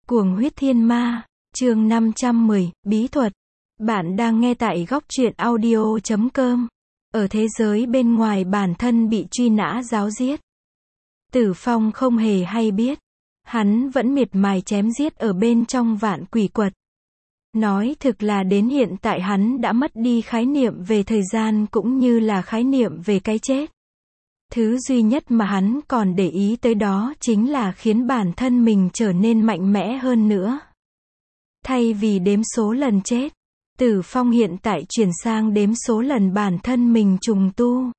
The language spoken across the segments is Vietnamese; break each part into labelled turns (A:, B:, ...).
A: Cuồng huyết thiên ma, chương 510, bí thuật. Bạn đang nghe tại góc truyện audio.com. Ở thế giới bên ngoài bản thân bị truy nã giáo giết. Tử Phong không hề hay biết. Hắn vẫn miệt mài chém giết ở bên trong vạn quỷ quật. Nói thực là đến hiện tại hắn đã mất đi khái niệm về thời gian cũng như là khái niệm về cái chết. Thứ duy nhất mà hắn còn để ý tới đó chính là khiến bản thân mình trở nên mạnh mẽ hơn nữa. Thay vì đếm số lần chết, Tử Phong hiện tại chuyển sang đếm số lần bản thân mình trùng tu.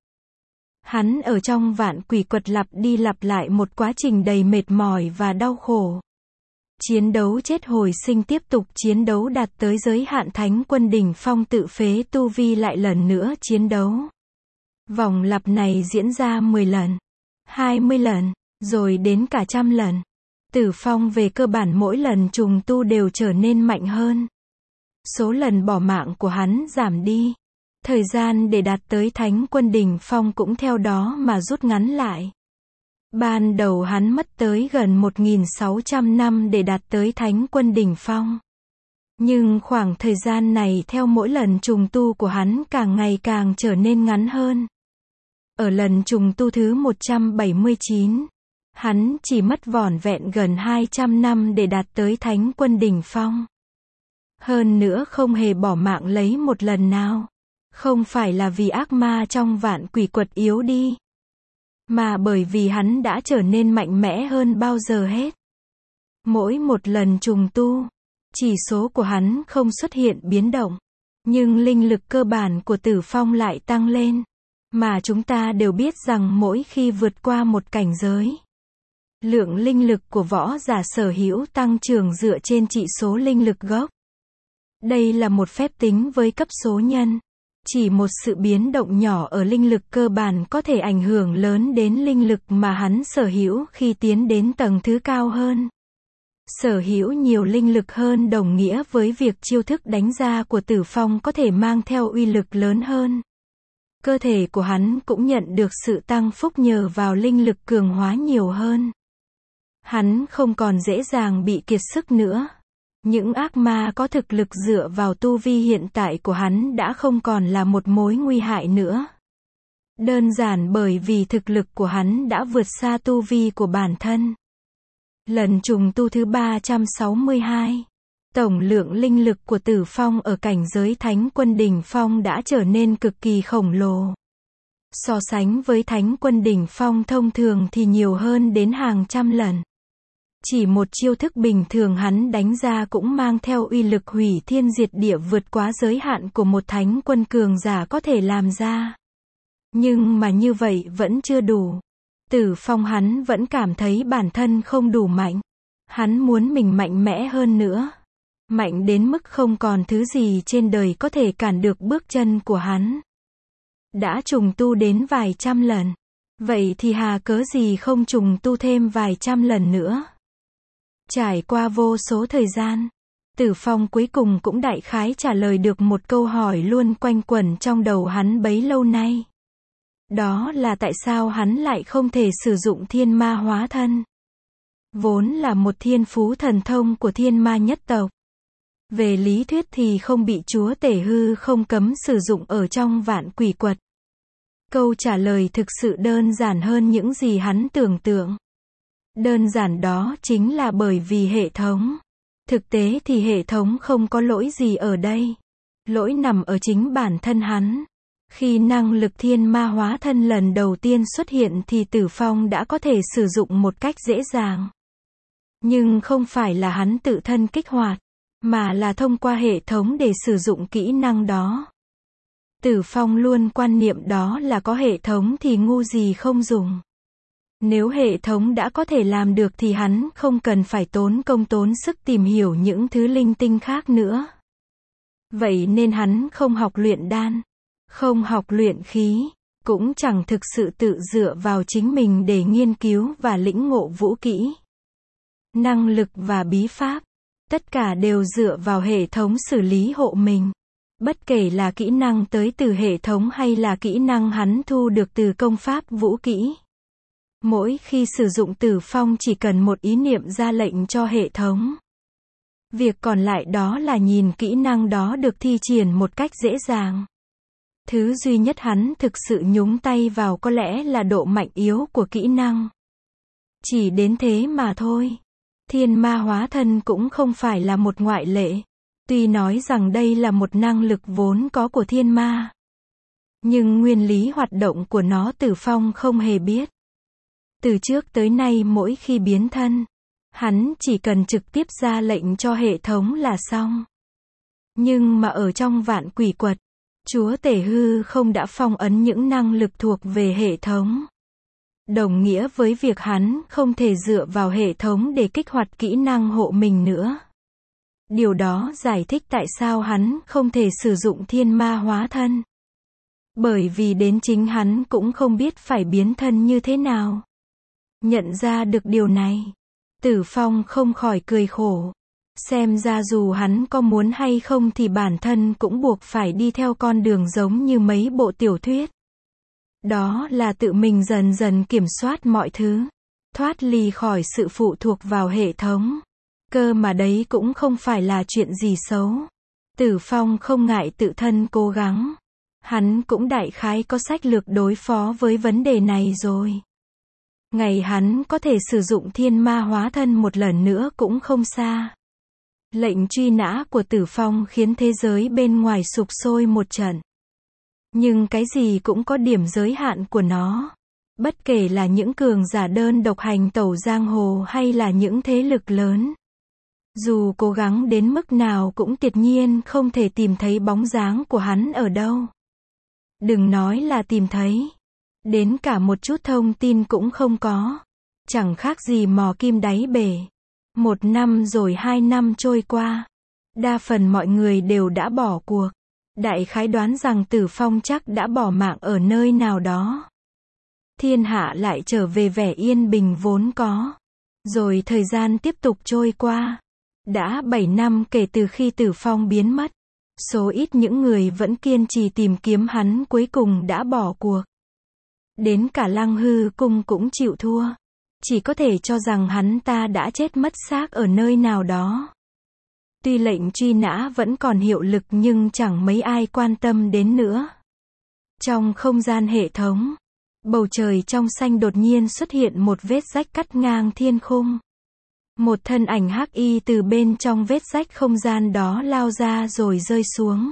A: Hắn ở trong vạn quỷ quật lặp đi lặp lại một quá trình đầy mệt mỏi và đau khổ. Chiến đấu chết hồi sinh, tiếp tục chiến đấu đạt tới giới hạn thánh quân đỉnh phong, tự phế tu vi, lại lần nữa chiến đấu. Vòng lặp này diễn ra 10 lần, 20 lần, rồi đến cả 100 lần. Tử Phong về cơ bản mỗi lần trùng tu đều trở nên mạnh hơn. Số lần bỏ mạng của hắn giảm đi. Thời gian để đạt tới thánh quân đỉnh phong cũng theo đó mà rút ngắn lại. Ban đầu hắn mất tới gần 1.600 năm để đạt tới thánh quân đỉnh phong. Nhưng khoảng thời gian này theo mỗi lần trùng tu của hắn càng ngày càng trở nên ngắn hơn. Ở lần trùng tu thứ 179, hắn chỉ mất vỏn vẹn gần 200 năm để đạt tới thánh quân đỉnh phong. Hơn nữa không hề bỏ mạng lấy một lần nào. Không phải là vì ác ma trong vạn quỷ quật yếu đi, mà bởi vì hắn đã trở nên mạnh mẽ hơn bao giờ hết. Mỗi một lần trùng tu, chỉ số của hắn không xuất hiện biến động, nhưng linh lực cơ bản của Tử Phong lại tăng lên. Mà chúng ta đều biết rằng mỗi khi vượt qua một cảnh giới, lượng linh lực của võ giả sở hữu tăng trưởng dựa trên chỉ số linh lực gốc. Đây là một phép tính với cấp số nhân. Chỉ một sự biến động nhỏ ở linh lực cơ bản có thể ảnh hưởng lớn đến linh lực mà hắn sở hữu khi tiến đến tầng thứ cao hơn. Sở hữu nhiều linh lực hơn đồng nghĩa với việc chiêu thức đánh ra của Tử Phong có thể mang theo uy lực lớn hơn. Cơ thể của hắn cũng nhận được sự tăng phúc nhờ vào linh lực cường hóa nhiều hơn. Hắn không còn dễ dàng bị kiệt sức nữa. Những ác ma có thực lực dựa vào tu vi hiện tại của hắn đã không còn là một mối nguy hại nữa. Đơn giản bởi vì thực lực của hắn đã vượt xa tu vi của bản thân. Lần trùng tu thứ 362, tổng lượng linh lực của Tử Phong ở cảnh giới thánh quân đỉnh phong đã trở nên cực kỳ khổng lồ. So sánh với thánh quân đỉnh phong thông thường thì nhiều hơn đến hàng trăm lần. Chỉ một chiêu thức bình thường hắn đánh ra cũng mang theo uy lực hủy thiên diệt địa vượt quá giới hạn của một thánh quân cường giả có thể làm ra. Nhưng mà như vậy vẫn chưa đủ. Tử Phong hắn vẫn cảm thấy bản thân không đủ mạnh. Hắn muốn mình mạnh mẽ hơn nữa. Mạnh đến mức không còn thứ gì trên đời có thể cản được bước chân của hắn. Đã trùng tu đến vài trăm lần. Vậy thì hà cớ gì không trùng tu thêm vài trăm lần nữa. Trải qua vô số thời gian, Tử Phong cuối cùng cũng đại khái trả lời được một câu hỏi luôn quanh quẩn trong đầu hắn bấy lâu nay. Đó là tại sao hắn lại không thể sử dụng thiên ma hóa thân. Vốn là một thiên phú thần thông của thiên ma nhất tộc. Về lý thuyết thì không bị chúa tể hư không cấm sử dụng ở trong vạn quỷ quật. Câu trả lời thực sự đơn giản hơn những gì hắn tưởng tượng. Đơn giản đó chính là bởi vì hệ thống. Thực tế thì hệ thống không có lỗi gì ở đây. Lỗi nằm ở chính bản thân hắn. Khi năng lực thiên ma hóa thân lần đầu tiên xuất hiện thì Tử Phong đã có thể sử dụng một cách dễ dàng. Nhưng không phải là hắn tự thân kích hoạt, mà là thông qua hệ thống để sử dụng kỹ năng đó. Tử Phong luôn quan niệm đó là có hệ thống thì ngu gì không dùng. Nếu hệ thống đã có thể làm được thì hắn không cần phải tốn công tốn sức tìm hiểu những thứ linh tinh khác nữa. Vậy nên hắn không học luyện đan, không học luyện khí, cũng chẳng thực sự tự dựa vào chính mình để nghiên cứu và lĩnh ngộ vũ kỹ, năng lực và bí pháp. Tất cả đều dựa vào hệ thống xử lý hộ mình. Bất kể là kỹ năng tới từ hệ thống hay là kỹ năng hắn thu được từ công pháp vũ kỹ. Mỗi khi sử dụng Tử Phong chỉ cần một ý niệm ra lệnh cho hệ thống. Việc còn lại đó là nhìn kỹ năng đó được thi triển một cách dễ dàng. Thứ duy nhất hắn thực sự nhúng tay vào có lẽ là độ mạnh yếu của kỹ năng. Chỉ đến thế mà thôi. Thiên ma hóa thân cũng không phải là một ngoại lệ. Tuy nói rằng đây là một năng lực vốn có của thiên ma, nhưng nguyên lý hoạt động của nó Tử Phong không hề biết. Từ trước tới nay mỗi khi biến thân, hắn chỉ cần trực tiếp ra lệnh cho hệ thống là xong. Nhưng mà ở trong Vạn Quỷ Quật, Chúa Tể Hư Không đã phong ấn những năng lực thuộc về hệ thống. Đồng nghĩa với việc hắn không thể dựa vào hệ thống để kích hoạt kỹ năng hộ mình nữa. Điều đó giải thích tại sao hắn không thể sử dụng thiên ma hóa thân. Bởi vì đến chính hắn cũng không biết phải biến thân như thế nào. Nhận ra được điều này, Tử Phong không khỏi cười khổ. Xem ra dù hắn có muốn hay không thì bản thân cũng buộc phải đi theo con đường giống như mấy bộ tiểu thuyết. Đó là tự mình dần dần kiểm soát mọi thứ, thoát ly khỏi sự phụ thuộc vào hệ thống. Cơ mà đấy cũng không phải là chuyện gì xấu. Tử Phong không ngại tự thân cố gắng. Hắn cũng đại khái có sách lược đối phó với vấn đề này rồi. Ngày hắn có thể sử dụng thiên ma hóa thân một lần nữa cũng không xa. Lệnh truy nã của Tử Phong khiến thế giới bên ngoài sục sôi một trận. Nhưng cái gì cũng có điểm giới hạn của nó. Bất kể là những cường giả đơn độc hành tẩu giang hồ hay là những thế lực lớn. Dù cố gắng đến mức nào cũng tuyệt nhiên không thể tìm thấy bóng dáng của hắn ở đâu. Đừng nói là tìm thấy. Đến cả một chút thông tin cũng không có. Chẳng khác gì mò kim đáy bể. 1 năm rồi 2 năm trôi qua. Đa phần mọi người đều đã bỏ cuộc. Đại khái đoán rằng Tử Phong chắc đã bỏ mạng ở nơi nào đó. Thiên hạ lại trở về vẻ yên bình vốn có. Rồi thời gian tiếp tục trôi qua. Đã 7 năm kể từ khi Tử Phong biến mất. Số ít những người vẫn kiên trì tìm kiếm hắn cuối cùng đã bỏ cuộc. Đến cả Lăng Hư Cung cũng chịu thua. Chỉ có thể cho rằng hắn ta đã chết mất xác ở nơi nào đó. Tuy lệnh truy nã vẫn còn hiệu lực nhưng chẳng mấy ai quan tâm đến nữa. Trong không gian hệ thống, bầu trời trong xanh đột nhiên xuất hiện một vết rách cắt ngang thiên khung. Một thân ảnh hắc y từ bên trong vết rách không gian đó lao ra rồi rơi xuống.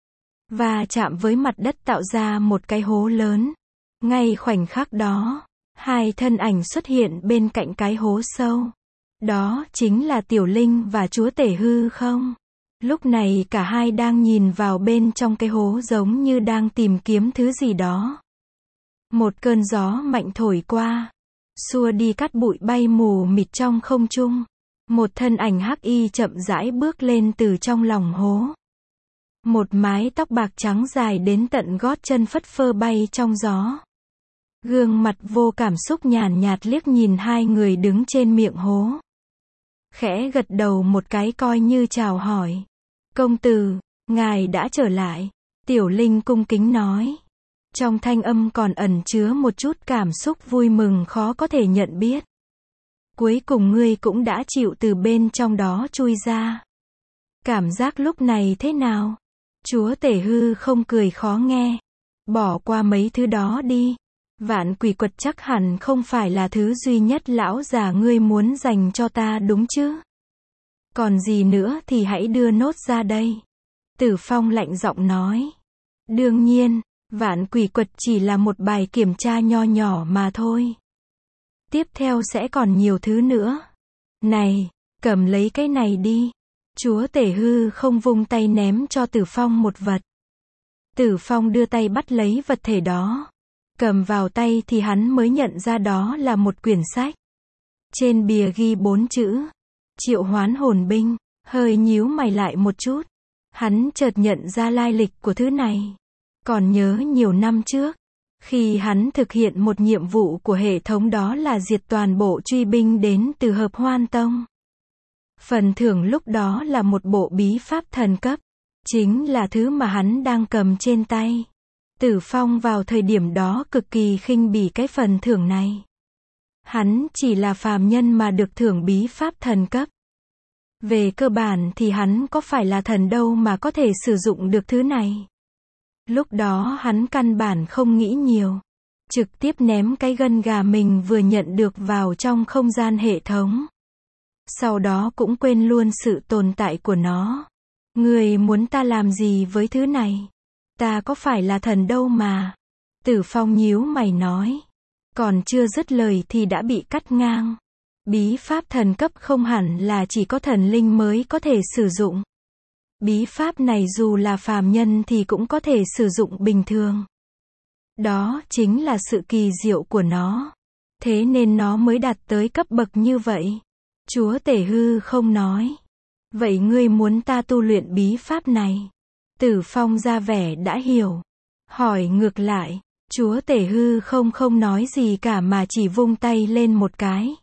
A: Và chạm với mặt đất tạo ra một cái hố lớn. Ngay khoảnh khắc đó, 2 thân ảnh xuất hiện bên cạnh cái hố sâu. Đó chính là Tiểu Linh và Chúa Tể Hư Không. Lúc này cả hai đang nhìn vào bên trong cái hố giống như đang tìm kiếm thứ gì đó. Một cơn gió mạnh thổi qua, xua đi cát bụi bay mù mịt trong không trung. Một thân ảnh hắc y chậm rãi bước lên từ trong lòng hố. Một mái tóc bạc trắng dài đến tận gót chân phất phơ bay trong gió. Gương mặt vô cảm xúc nhàn nhạt liếc nhìn 2 người đứng trên miệng hố. Khẽ gật đầu một cái coi như chào hỏi. Công tử, ngài đã trở lại. Tiểu Linh cung kính nói. Trong thanh âm còn ẩn chứa một chút cảm xúc vui mừng khó có thể nhận biết. Cuối cùng ngươi cũng đã chịu từ bên trong đó chui ra. Cảm giác lúc này thế nào? Chúa Tể Hư Không cười khó nghe. Bỏ qua mấy thứ đó đi. Vạn Quỷ Quật chắc hẳn không phải là thứ duy nhất lão già ngươi muốn dành cho ta đúng chứ? Còn gì nữa thì hãy đưa nốt ra đây. Tử Phong lạnh giọng nói. Đương nhiên, Vạn Quỷ Quật chỉ là một bài kiểm tra nho nhỏ mà thôi. Tiếp theo sẽ còn nhiều thứ nữa. Này, cầm lấy cái này đi. Chúa Tể Hư Không vung tay ném cho Tử Phong một vật. Tử Phong đưa tay bắt lấy vật thể đó. Cầm vào tay thì hắn mới nhận ra đó là một quyển sách. Trên bìa ghi 4 chữ. Triệu hoán hồn binh. Hơi nhíu mày lại một chút. Hắn chợt nhận ra lai lịch của thứ này. Còn nhớ nhiều năm trước, khi hắn thực hiện một nhiệm vụ của hệ thống đó là diệt toàn bộ truy binh đến từ Hợp Hoan Tông. Phần thưởng lúc đó là một bộ bí pháp thần cấp. Chính là thứ mà hắn đang cầm trên tay. Tử Phong vào thời điểm đó cực kỳ khinh bỉ cái phần thưởng này. Hắn chỉ là phàm nhân mà được thưởng bí pháp thần cấp. Về cơ bản thì hắn có phải là thần đâu mà có thể sử dụng được thứ này. Lúc đó hắn căn bản không nghĩ nhiều. Trực tiếp ném cái gân gà mình vừa nhận được vào trong không gian hệ thống. Sau đó cũng quên luôn sự tồn tại của nó. Người muốn ta làm gì với thứ này? Ta có phải là thần đâu mà. Tử Phong nhíu mày nói. Còn chưa dứt lời thì đã bị cắt ngang. Bí pháp thần cấp không hẳn là chỉ có thần linh mới có thể sử dụng. Bí pháp này dù là phàm nhân thì cũng có thể sử dụng bình thường. Đó chính là sự kỳ diệu của nó. Thế nên nó mới đạt tới cấp bậc như vậy. Chúa Tể Hư không nói. Vậy ngươi muốn ta tu luyện bí pháp này? Tử Phong ra vẻ đã hiểu. Hỏi ngược lại. Chúa Tể Hư không nói gì cả mà chỉ vung tay lên một cái.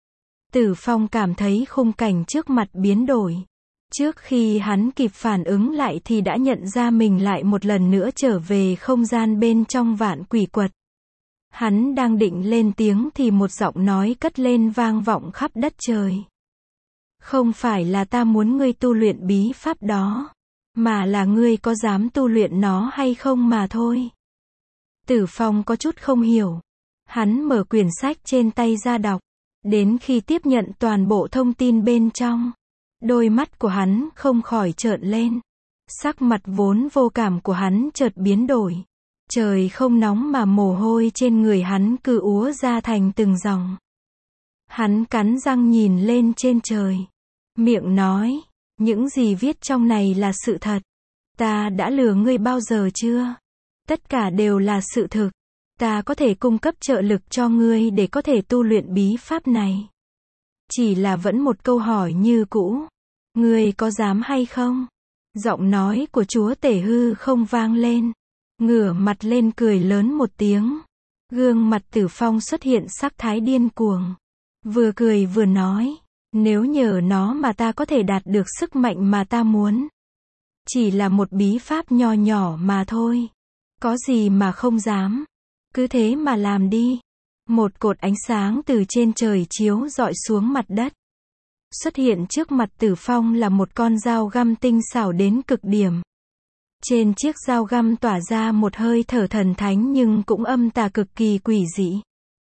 A: Tử Phong cảm thấy khung cảnh trước mặt biến đổi. Trước khi hắn kịp phản ứng lại thì đã nhận ra mình lại một lần nữa trở về không gian bên trong vạn quỷ quật. Hắn đang định lên tiếng thì một giọng nói cất lên vang vọng khắp đất trời. Không phải là ta muốn ngươi tu luyện bí pháp đó, mà là ngươi có dám tu luyện nó hay không mà thôi. Tử Phong có chút không hiểu. Hắn mở quyển sách trên tay ra đọc. Đến khi tiếp nhận toàn bộ thông tin bên trong, đôi mắt của hắn không khỏi trợn lên. Sắc mặt vốn vô cảm của hắn chợt biến đổi. Trời không nóng mà mồ hôi trên người hắn cứ úa ra thành từng dòng. Hắn cắn răng nhìn lên trên trời. Miệng nói, những gì viết trong này là sự thật. Ta đã lừa ngươi bao giờ chưa? Tất cả đều là sự thực. Ta có thể cung cấp trợ lực cho ngươi để có thể tu luyện bí pháp này. Chỉ là vẫn một câu hỏi như cũ. Ngươi có dám hay không? Giọng nói của Chúa Tể Hư không vang lên. Ngửa mặt lên cười lớn một tiếng. Gương mặt Tử Phong xuất hiện sắc thái điên cuồng. Vừa cười vừa nói. Nếu nhờ nó mà ta có thể đạt được sức mạnh mà ta muốn. Chỉ là một bí pháp nho nhỏ mà thôi. Có gì mà không dám. Cứ thế mà làm đi. Một cột ánh sáng từ trên trời chiếu rọi xuống mặt đất. Xuất hiện trước mặt Tử Phong là một con dao găm tinh xảo đến cực điểm. Trên chiếc dao găm tỏa ra một hơi thở thần thánh nhưng cũng âm tà cực kỳ quỷ dị.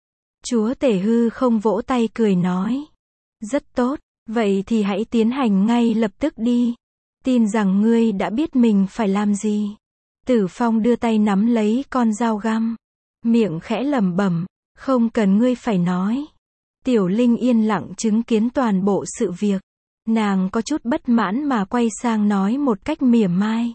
A: Chúa Tể Hư không vỗ tay cười nói. Rất tốt, vậy thì hãy tiến hành ngay lập tức đi. Tin rằng ngươi đã biết mình phải làm gì. Tử Phong đưa tay nắm lấy con dao găm. Miệng khẽ lẩm bẩm, không cần ngươi phải nói. Tiểu Linh yên lặng chứng kiến toàn bộ sự việc. Nàng có chút bất mãn mà quay sang nói một cách mỉa mai.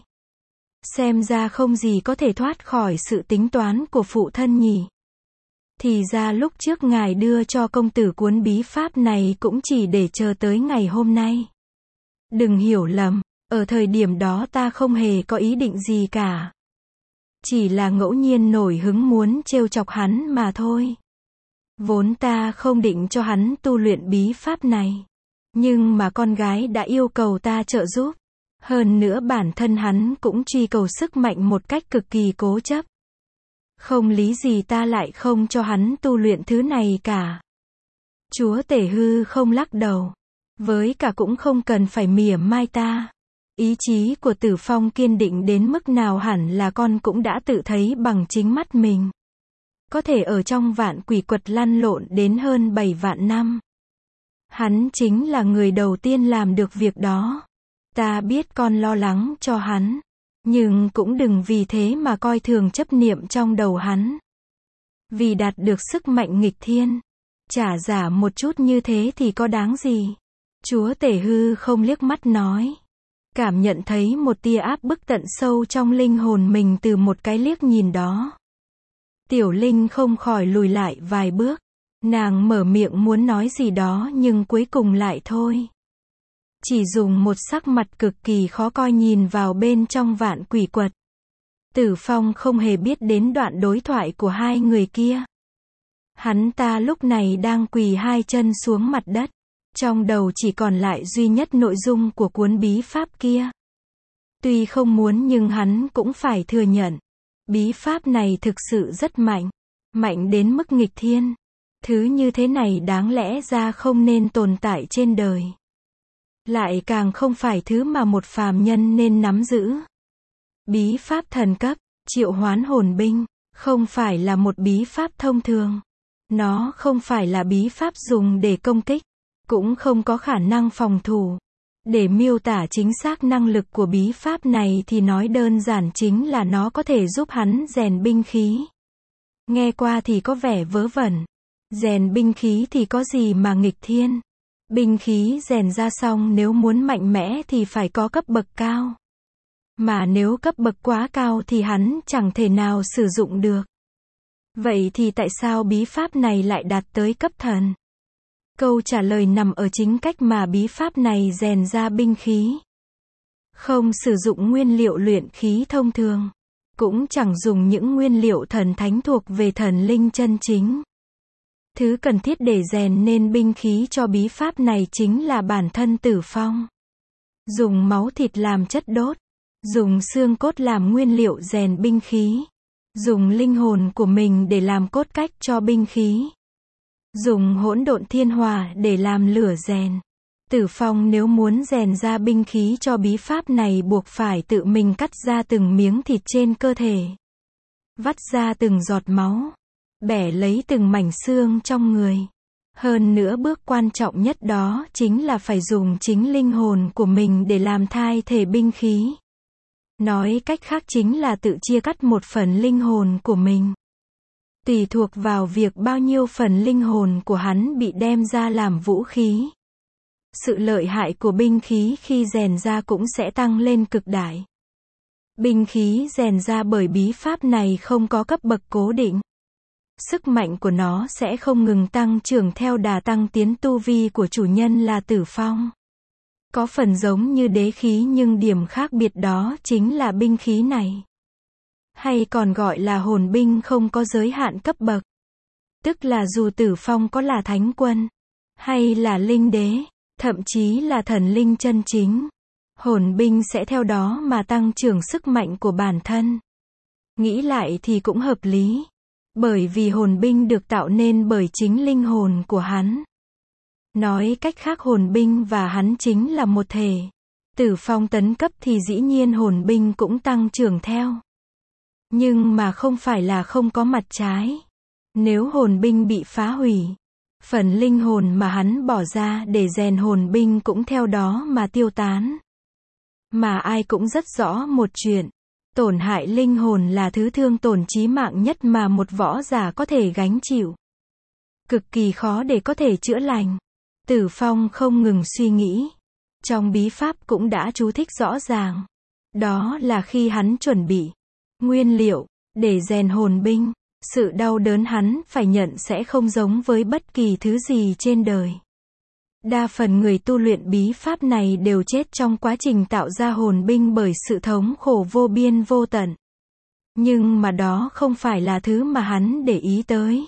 A: Xem ra không gì có thể thoát khỏi sự tính toán của phụ thân nhỉ. Thì ra lúc trước ngài đưa cho công tử cuốn bí pháp này cũng chỉ để chờ tới ngày hôm nay. Đừng hiểu lầm, ở thời điểm đó ta không hề có ý định gì cả. Chỉ là ngẫu nhiên nổi hứng muốn trêu chọc hắn mà thôi. Vốn ta không định cho hắn tu luyện bí pháp này. Nhưng mà con gái đã yêu cầu ta trợ giúp. Hơn nữa bản thân hắn cũng truy cầu sức mạnh một cách cực kỳ cố chấp. Không lý gì ta lại không cho hắn tu luyện thứ này cả. Chúa Tể Hư không lắc đầu. Với cả cũng không cần phải mỉa mai ta. Ý chí của Tử Phong kiên định đến mức nào hẳn là con cũng đã tự thấy bằng chính mắt mình. Có thể ở trong vạn quỷ quật lăn lộn đến hơn 7 vạn năm. Hắn chính là người đầu tiên làm được việc đó. Ta biết con lo lắng cho hắn. Nhưng cũng đừng vì thế mà coi thường chấp niệm trong đầu hắn. Vì đạt được sức mạnh nghịch thiên. Trả giả một chút như thế thì có đáng gì. Chúa Tể Hư không liếc mắt nói. Cảm nhận thấy một tia áp bức tận sâu trong linh hồn mình từ một cái liếc nhìn đó. Tiểu Linh không khỏi lùi lại vài bước. Nàng mở miệng muốn nói gì đó nhưng cuối cùng lại thôi. Chỉ dùng một sắc mặt cực kỳ khó coi nhìn vào bên trong vạn quỷ quật. Tử Phong không hề biết đến đoạn đối thoại của hai người kia. Hắn ta lúc này đang quỳ hai chân xuống mặt đất. Trong đầu chỉ còn lại duy nhất nội dung của cuốn bí pháp kia. Tuy không muốn nhưng hắn cũng phải thừa nhận. Bí pháp này thực sự rất mạnh. Mạnh đến mức nghịch thiên. Thứ như thế này đáng lẽ ra không nên tồn tại trên đời. lại càng không phải thứ mà một phàm nhân nên nắm giữ. Bí pháp thần cấp, triệu hoán hồn binh, không phải là một bí pháp thông thường. Nó không phải là bí pháp dùng để công kích, cũng không có khả năng phòng thủ. Để miêu tả chính xác năng lực của bí pháp này thì nói đơn giản chính là nó có thể giúp hắn rèn binh khí. Nghe qua thì có vẻ vớ vẩn. Rèn binh khí thì có gì mà nghịch thiên. Binh khí rèn ra xong nếu muốn mạnh mẽ thì phải có cấp bậc cao. Mà nếu cấp bậc quá cao thì hắn chẳng thể nào sử dụng được. Vậy thì tại sao bí pháp này lại đạt tới cấp thần? Câu trả lời nằm ở chính cách mà bí pháp này rèn ra binh khí. Không sử dụng nguyên liệu luyện khí thông thường. Cũng chẳng dùng những nguyên liệu thần thánh thuộc về thần linh chân chính. Thứ cần thiết để rèn nên binh khí cho bí pháp này chính là bản thân Tử Phong. Dùng máu thịt làm chất đốt. Dùng xương cốt làm nguyên liệu rèn binh khí. Dùng linh hồn của mình để làm cốt cách cho binh khí. Dùng hỗn độn thiên hỏa để làm lửa rèn. Tử Phong nếu muốn rèn ra binh khí cho bí pháp này buộc phải tự mình cắt ra từng miếng thịt trên cơ thể. Vắt ra từng giọt máu. Bẻ lấy từng mảnh xương trong người. Hơn nữa bước quan trọng nhất đó chính là phải dùng chính linh hồn của mình để làm thai thể binh khí. Nói cách khác chính là tự chia cắt một phần linh hồn của mình. Tùy thuộc vào việc bao nhiêu phần linh hồn của hắn bị đem ra làm vũ khí. Sự lợi hại của binh khí khi rèn ra cũng sẽ tăng lên cực đại. Binh khí rèn ra bởi bí pháp này không có cấp bậc cố định. Sức mạnh của nó sẽ không ngừng tăng trưởng theo đà tăng tiến tu vi của chủ nhân là Tử Phong. Có phần giống như đế khí nhưng điểm khác biệt đó chính là binh khí này. Hay còn gọi là hồn binh không có giới hạn cấp bậc. Tức là dù Tử Phong có là thánh quân, hay là linh đế, thậm chí là thần linh chân chính, hồn binh sẽ theo đó mà tăng trưởng sức mạnh của bản thân. Nghĩ lại thì cũng hợp lý. Bởi vì hồn binh được tạo nên bởi chính linh hồn của hắn. Nói cách khác hồn binh và hắn chính là một thể. Tử Phong tấn cấp thì dĩ nhiên hồn binh cũng tăng trưởng theo. Nhưng mà không phải là không có mặt trái. Nếu hồn binh bị phá hủy, phần linh hồn mà hắn bỏ ra để rèn hồn binh cũng theo đó mà tiêu tán. Mà ai cũng rất rõ một chuyện. Tổn hại linh hồn là thứ thương tổn chí mạng nhất mà một võ giả có thể gánh chịu. Cực kỳ khó để có thể chữa lành. Tử Phong không ngừng suy nghĩ. Trong bí pháp cũng đã chú thích rõ ràng. Đó là khi hắn chuẩn bị nguyên liệu để rèn hồn binh, sự đau đớn hắn phải nhận sẽ không giống với bất kỳ thứ gì trên đời. Đa phần người tu luyện bí pháp này đều chết trong quá trình tạo ra hồn binh bởi sự thống khổ vô biên vô tận. Nhưng mà đó không phải là thứ mà hắn để ý tới.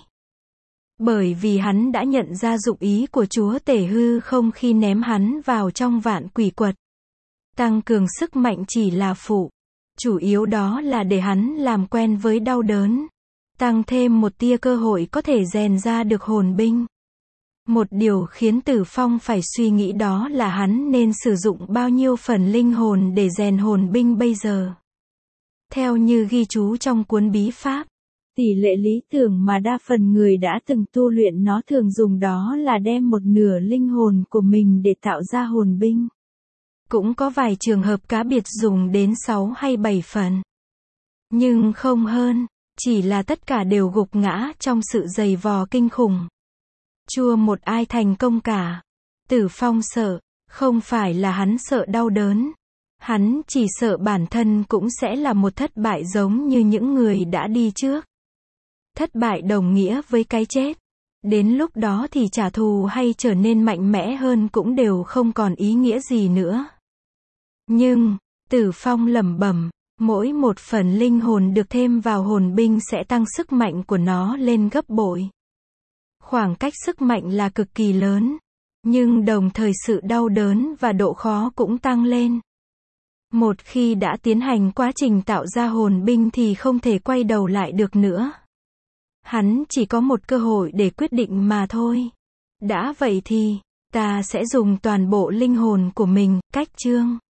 A: Bởi vì hắn đã nhận ra dụng ý của Chúa Tể Hư Không khi ném hắn vào trong vạn quỷ quật. Tăng cường sức mạnh chỉ là phụ. Chủ yếu đó là để hắn làm quen với đau đớn. Tăng thêm một tia cơ hội có thể rèn ra được hồn binh. Một điều khiến Tử Phong phải suy nghĩ đó là hắn nên sử dụng bao nhiêu phần linh hồn để rèn hồn binh bây giờ. Theo như ghi chú trong cuốn bí pháp, tỷ lệ lý tưởng mà đa phần người đã từng tu luyện nó thường dùng đó là đem một nửa linh hồn của mình để tạo ra hồn binh. Cũng có vài trường hợp cá biệt dùng đến 6 hay 7 phần. Nhưng không hơn, chỉ là tất cả đều gục ngã trong sự giày vò kinh khủng. Chưa một ai thành công cả. Tử Phong sợ, không phải là hắn sợ đau đớn. Hắn chỉ sợ bản thân cũng sẽ là một thất bại giống như những người đã đi trước. Thất bại đồng nghĩa với cái chết. Đến lúc đó thì trả thù hay trở nên mạnh mẽ hơn cũng đều không còn ý nghĩa gì nữa. Nhưng, Tử Phong lẩm bẩm, mỗi một phần linh hồn được thêm vào hồn binh sẽ tăng sức mạnh của nó lên gấp bội. Khoảng cách sức mạnh là cực kỳ lớn, nhưng đồng thời sự đau đớn và độ khó cũng tăng lên. Một khi đã tiến hành quá trình tạo ra hồn binh thì không thể quay đầu lại được nữa. Hắn chỉ có một cơ hội để quyết định mà thôi. Đã vậy thì, Ta sẽ dùng toàn bộ linh hồn của mình, cách chương.